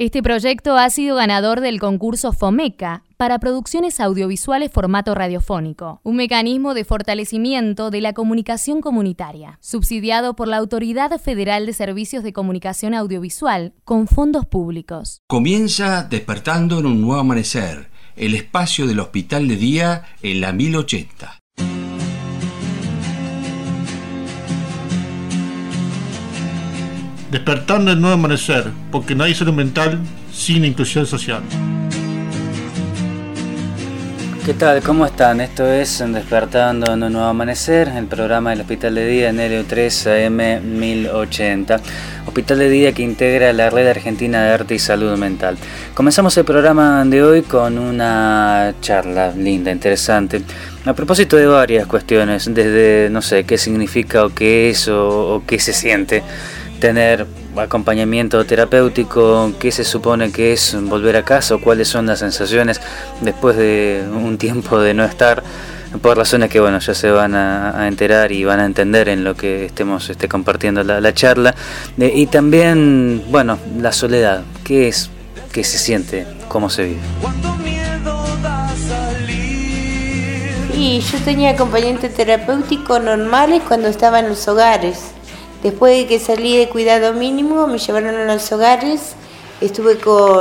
Este proyecto ha sido ganador del concurso FOMECA para producciones audiovisuales formato radiofónico, un mecanismo de fortalecimiento de la comunicación comunitaria, subsidiado por la Autoridad Federal de Servicios de Comunicación Audiovisual con fondos públicos. Comienza Despertando en un Nuevo Amanecer, el espacio del Hospital de Día en la 1080. Despertando en Nuevo Amanecer, porque no hay salud mental sin inclusión social. ¿Qué tal? ¿Cómo están? Esto es Despertando en un Nuevo Amanecer, el programa del Hospital de Día en LO3 AM 1080. Hospital de Día que integra la Red Argentina de Arte y Salud Mental. Comenzamos el programa de hoy con una charla linda, interesante, a propósito de varias cuestiones, desde, no sé, qué significa o qué es o qué se siente tener acompañamiento terapéutico, qué se supone que es volver a casa o cuáles son las sensaciones después de un tiempo de no estar, por razones que bueno, ya se van a enterar y van a entender en lo que estemos compartiendo la charla, y también, bueno, la soledad, qué es, qué se siente, cómo se vive. Y yo tenía acompañamiento terapéutico normales cuando estaba en los hogares. Después de que salí de cuidado mínimo, me llevaron a los hogares. Estuve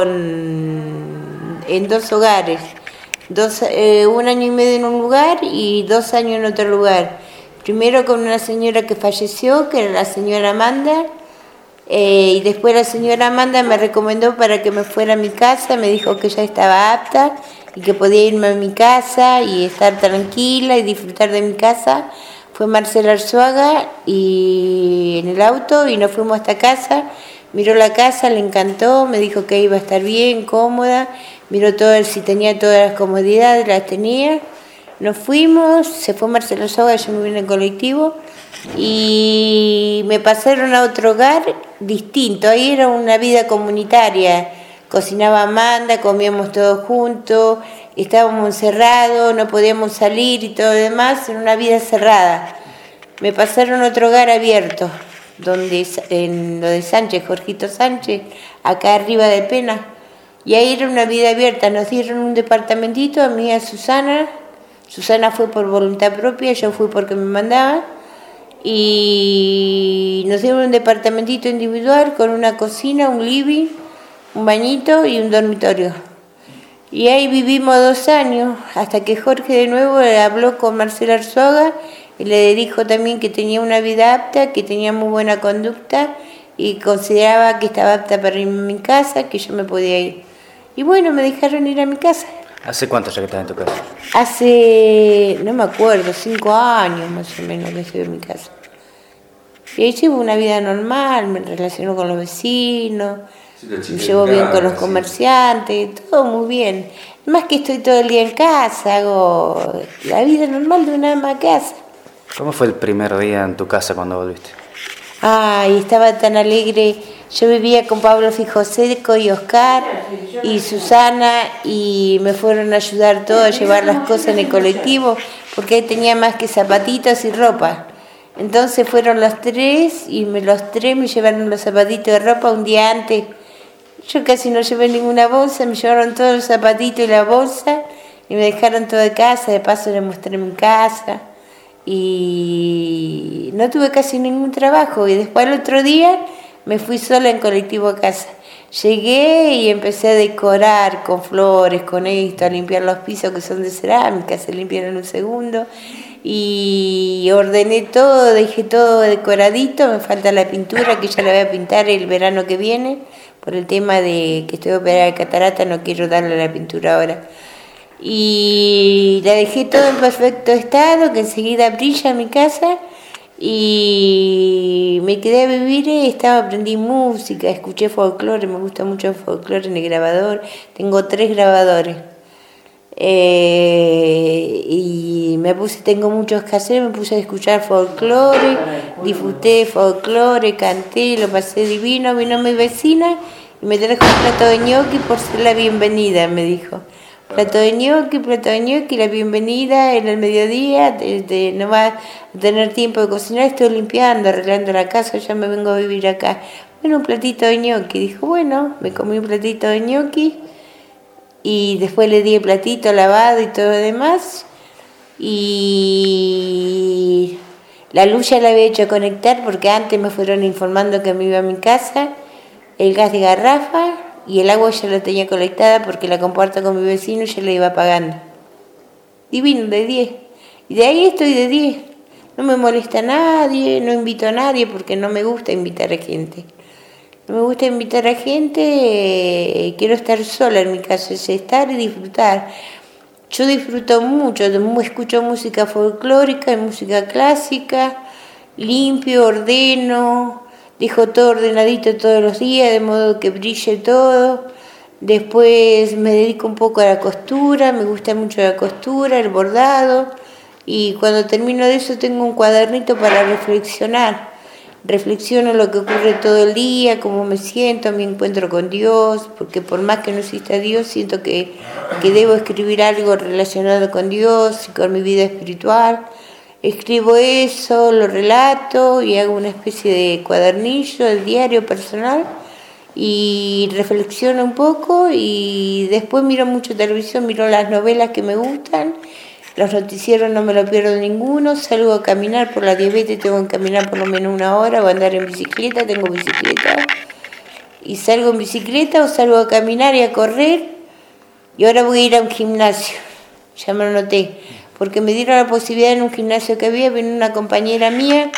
en 2 hogares. 1 año y medio en un lugar y 2 años en otro lugar. Primero con una señora que falleció, que era la señora Amanda. Y después la señora Amanda me recomendó para que me fuera a mi casa. Me dijo que ya estaba apta y que podía irme a mi casa y estar tranquila y disfrutar de mi casa. Fue Marcela Arzuaga y en el auto y nos fuimos hasta casa. Miró la casa, le encantó, me dijo que iba a estar bien, cómoda. Miró todo, si tenía todas las comodidades, las tenía. Nos fuimos, se fue Marcela Arzuaga, yo me vine en colectivo y me pasaron a otro hogar distinto. Ahí era una vida comunitaria. Cocinaba Amanda, comíamos todos juntos, estábamos encerrados, no podíamos salir y todo lo demás, en una vida cerrada. Me pasaron a otro hogar abierto, en lo de Sánchez, Jorgito Sánchez, acá arriba de Pena. Y ahí era una vida abierta, nos dieron un departamentito a mí y a Susana. Susana fue por voluntad propia, yo fui porque me mandaban. Y nos dieron un departamentito individual con una cocina, un living, un bañito y un dormitorio. Y ahí vivimos 2 años, hasta que Jorge de nuevo habló con Marcela Arzuaga y le dijo también que tenía una vida apta, que tenía muy buena conducta y consideraba que estaba apta para irme a mi casa, que yo me podía ir. Y bueno, me dejaron ir a mi casa. ¿Hace cuánto ya que estás en tu casa? Hace, no me acuerdo, 5 años más o menos que estoy en mi casa. Y ahí llevo una vida normal, me relaciono con los vecinos, me llevo bien con los comerciantes, todo muy bien. Más que estoy todo el día en casa, hago la vida normal de una ama a casa. ¿Cómo fue el primer día en tu casa cuando volviste? Ay, estaba tan alegre. Yo vivía con Pablo Fijoseco y Oscar y Susana y me fueron a ayudar todos a llevar las cosas en el colectivo porque ahí tenía más que zapatitos y ropa. Entonces fueron los 3 y los 3 me llevaron los zapatitos de ropa un día antes. Yo casi no llevé ninguna bolsa, me llevaron todos los zapatitos y la bolsa y me dejaron todo de casa, de paso les mostré mi casa y no tuve casi ningún trabajo y después el otro día me fui sola en colectivo a casa. Llegué y empecé a decorar con flores, con esto, a limpiar los pisos que son de cerámica, se limpian en un segundo y ordené todo, dejé todo decoradito, me falta la pintura que ya la voy a pintar el verano que viene. Por el tema de que estoy operada de catarata, no quiero darle la pintura ahora. Y la dejé todo en perfecto estado, que enseguida brilla mi casa. Y me quedé a vivir, aprendí música, escuché folclore, me gusta mucho el folclore en el grabador. Tengo 3 grabadores. Y tengo muchos cassettes, me puse a escuchar folclore, disfruté folclore, canté, lo pasé divino. Vino mi vecina y me trajo un plato de ñoqui por ser la bienvenida, me dijo. Plato de ñoqui, la bienvenida en el mediodía, no va a tener tiempo de cocinar, estoy limpiando, arreglando la casa, ya me vengo a vivir acá. Bueno, un platito de ñoqui. Dijo, bueno, me comí un platito de ñoqui y después le di el platito lavado y todo lo demás. Y la luz ya la había hecho conectar porque antes me fueron informando que me iba a mi casa, el gas de garrafa y el agua ya la tenía conectada porque la comparto con mi vecino y ya la iba pagando. Divino, de 10. Y de ahí estoy de 10. No me molesta nadie, no invito a nadie porque no me gusta invitar a gente. No me gusta invitar a gente, quiero estar sola en mi casa, es estar y disfrutar. Yo disfruto mucho, escucho música folclórica y música clásica, limpio, ordeno, dejo todo ordenadito todos los días, de modo que brille todo. Después me dedico un poco a la costura, me gusta mucho la costura, el bordado. Y cuando termino de eso tengo un cuadernito para reflexionar. Reflexiono lo que ocurre todo el día, cómo me siento, mi encuentro con Dios, porque por más que no exista Dios, siento que debo escribir algo relacionado con Dios y con mi vida espiritual. Escribo eso, lo relato y hago una especie de cuadernillo, de diario personal, y reflexiono un poco y después miro mucho televisión, miro las novelas que me gustan. Los noticieros no me lo pierdo ninguno, salgo a caminar por la diabetes, tengo que caminar por lo menos 1 hora o andar en bicicleta, tengo bicicleta. Y salgo en bicicleta o salgo a caminar y a correr. Y ahora voy a ir a un gimnasio, ya me lo noté, porque me dieron la posibilidad en un gimnasio que había, vino una compañera mía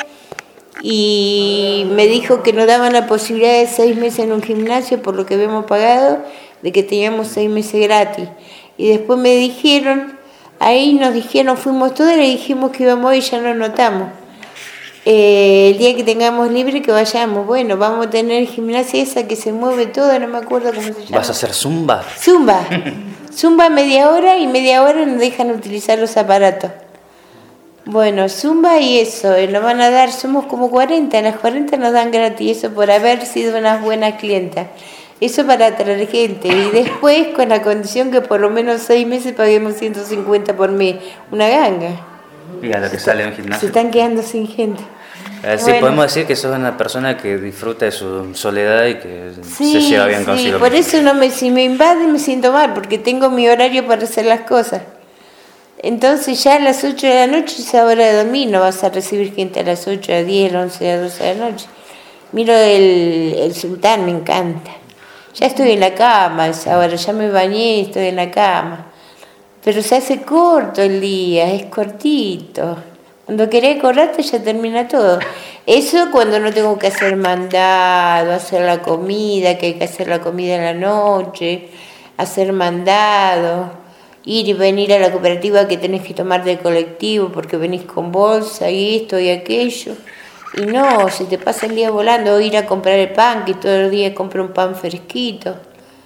y me dijo que nos daban la posibilidad de 6 meses en un gimnasio por lo que habíamos pagado, de que teníamos 6 meses gratis. Y después me dijeron... Ahí nos dijeron, fuimos todos y le dijimos que íbamos a ir, ya nos notamos. El día que tengamos libre que vayamos. Bueno, vamos a tener gimnasia esa que se mueve toda, no me acuerdo cómo se llama. ¿Vas a hacer zumba? Zumba. Zumba media hora y media hora nos dejan utilizar los aparatos. Bueno, zumba y eso, nos van a dar, somos como 40, las 40 nos dan gratis, eso por haber sido unas buenas clientas. Eso para atraer gente y después con la condición que por lo menos 6 meses paguemos 150 por mes, una ganga. Y a lo que sale en el gimnasio. Se están quedando sin gente. Sí, bueno. Podemos decir que sos una persona que disfruta de su soledad y que se lleva bien consigo. Por eso si me invade me siento mal, porque tengo mi horario para hacer las cosas. Entonces ya a las 8 de la noche es hora de dormir, no vas a recibir gente a las 8, a las 10, a las 11, a las 12 de la noche. Miro el Sultán, me encanta. Ya estoy en la cama, ahora ya me bañé, estoy en la cama. Pero se hace corto el día, es cortito. Cuando querés correrte ya termina todo. Eso cuando no tengo que hacer mandado, hacer la comida, que hay que hacer la comida en la noche, hacer mandado, ir y venir a la cooperativa que tenés que tomar del colectivo porque venís con bolsa y esto y aquello. Y no, se te pasa el día volando, o ir a comprar el pan, que todos los días compro un pan fresquito.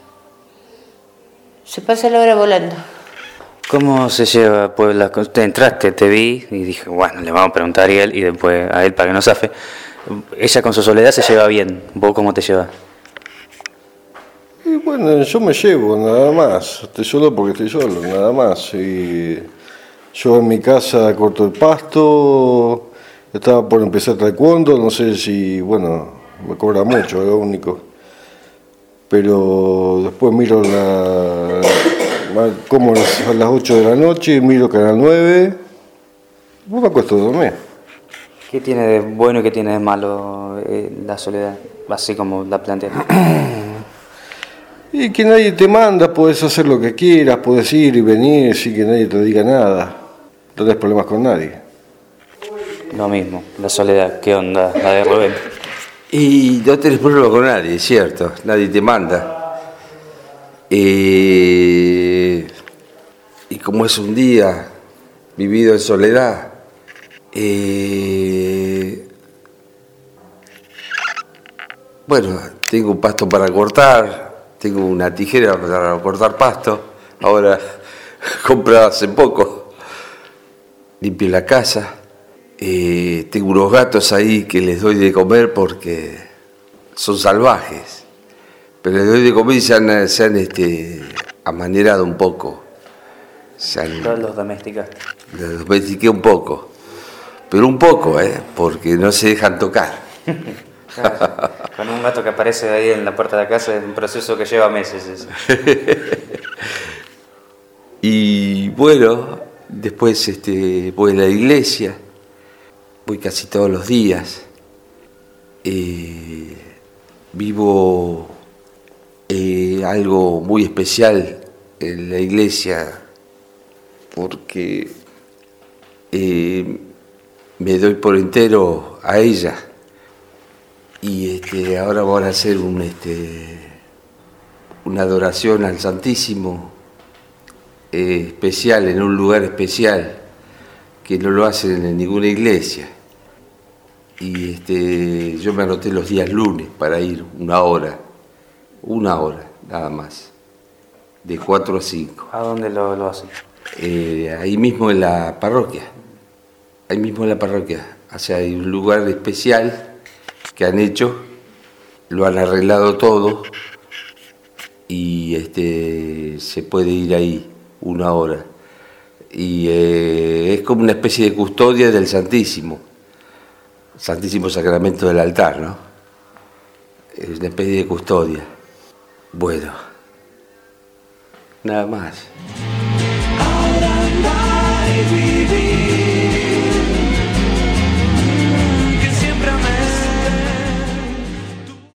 Se pasa la hora volando. ¿Cómo se lleva Puebla? Te entraste, te vi y dije, bueno, le vamos a preguntar a Ariel y después a él para que no zafe. Ella con su soledad se lleva bien. ¿Vos cómo te llevas? Y bueno, yo me llevo, nada más. Estoy solo porque estoy solo, nada más. Y yo en mi casa corto el pasto. Estaba por empezar taekwondo, no sé si, bueno, me cobra mucho, es lo único. Pero después miro como a las 8 de la noche, miro Canal 9, pues me acuesto a dormir. ¿Qué tiene de bueno y qué tiene de malo la soledad? Así como la plantea. Y que nadie te manda, puedes hacer lo que quieras, puedes ir y venir sin que nadie te diga nada. No tenés problemas con nadie. Lo mismo, la soledad, ¿qué onda? La de Rubén. Y no tenés problema con nadie, es cierto, nadie te manda. Y como es un día vivido en soledad, bueno, tengo un pasto para cortar, tengo una tijera para cortar pasto, ahora compré hace poco, limpio la casa. Tengo unos gatos ahí que les doy de comer porque son salvajes, pero les doy de comer y se han amanerado un poco. Los domesticaste. Los domestiqué un poco, pero un poco, porque no se dejan tocar. Con Con un gato que aparece ahí en la puerta de la casa es un proceso que lleva meses. Eso. Y bueno, después voy a la iglesia, voy casi todos los días. Vivo algo muy especial en la iglesia porque me doy por entero a ella. Y ahora van a hacer una adoración al Santísimo especial, en un lugar especial, que no lo hacen en ninguna iglesia. Y yo me anoté los días lunes para ir una hora nada más, de 4 a 5. ¿A dónde lo hacen? Ahí mismo en la parroquia, o sea, hay un lugar especial que han hecho, lo han arreglado todo y se puede ir ahí una hora. Y es como una especie de custodia del Santísimo Sacramento del altar, ¿no? Es una especie de custodia. Bueno, nada más.